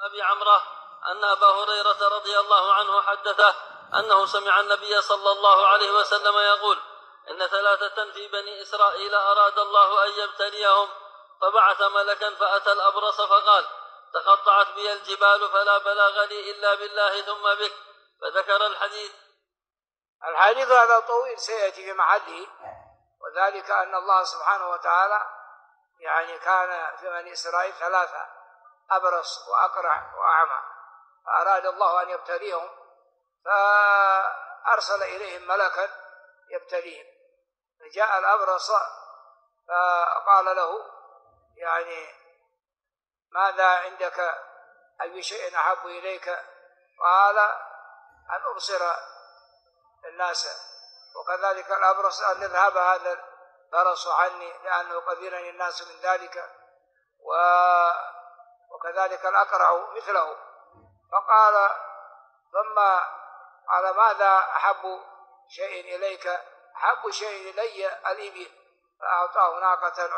أبي عمرة أن أبا هريرة رضي الله عنه حدثه أنه سمع النبي صلى الله عليه وسلم يقول: إن 3 في بني إسرائيل أراد الله أن يبتليهم، فبعث ملكا فأتى الأبرص فقال: تقطعت بي الجبال فلا بلاغ لي إلا بالله ثم بك، فذكر الحديث هذا طويل سيأتي في محله، وذلك أن الله سبحانه وتعالى يعني كان في بني إسرائيل 3 أبرص وأقرع وأعمى، فأراد الله أن يبتليهم فأرسل إليهم ملكا يبتليهم، فجاء الأبرص فقال له: يعني ماذا عندك؟ أي شيء أحب إليك؟ قال: أن أبصر الناس، وكذلك الأبرص أن يذهب هذا البرص عني لأنه قذرني الناس من ذلك، وكذلك الأقرع مثله. فقال: ثم قال: ماذا أحب شيء إليك؟ أحب شيء إلي الإبل، فأعطاه ناقة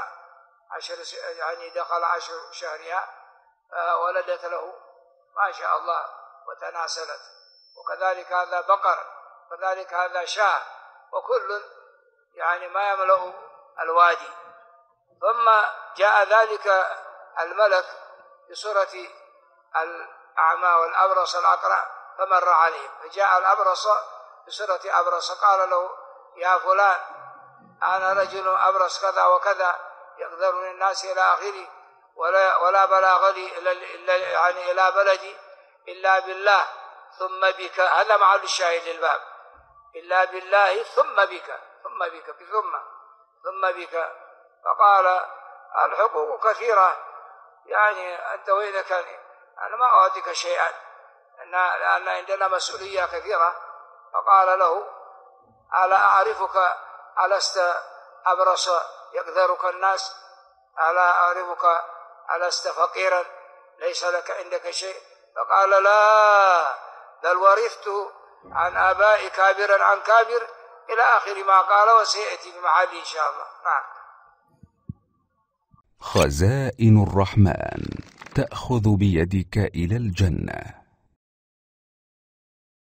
يعني دخل 10 شهرها ولدت له ما شاء الله وتناسلت، وكذلك هذا بقر، وكذلك هذا شاة، وكل يعني ما يملأ الوادي. ثم جاء ذلك الملك بصورة الأعمى والأبرص الأقرع فمر عليهم، فجاء الأبرص بصورة أبرص قال له: يا فلان، أنا رجل أبرص كذا وكذا، يقدرني الناس إلى آخره، ولا بلاغ لي يعني إلى بلدي إلا بالله ثم بك. هذا محل الشاهد للباب: إلا بالله ثم بك، ثم بك. فقال: الحقوق كثيرة، يعني أنت وينك؟ أنا ما أعطيك شيئا، لأن عندنا مسؤولية كثيرة. فقال له: ألا أعرفك؟ ألست أبرص يقدرك الناس؟ ألا أعرفك؟ ألست فقيرا ليس لك عندك شيء؟ فقال: لا، بل ورثت عن آبائي كابرا عن كابر، إلى آخر ما قال، وسيأتي في محله إن شاء الله. خزائن الرحمن تأخذ بيدك إلى الجنة.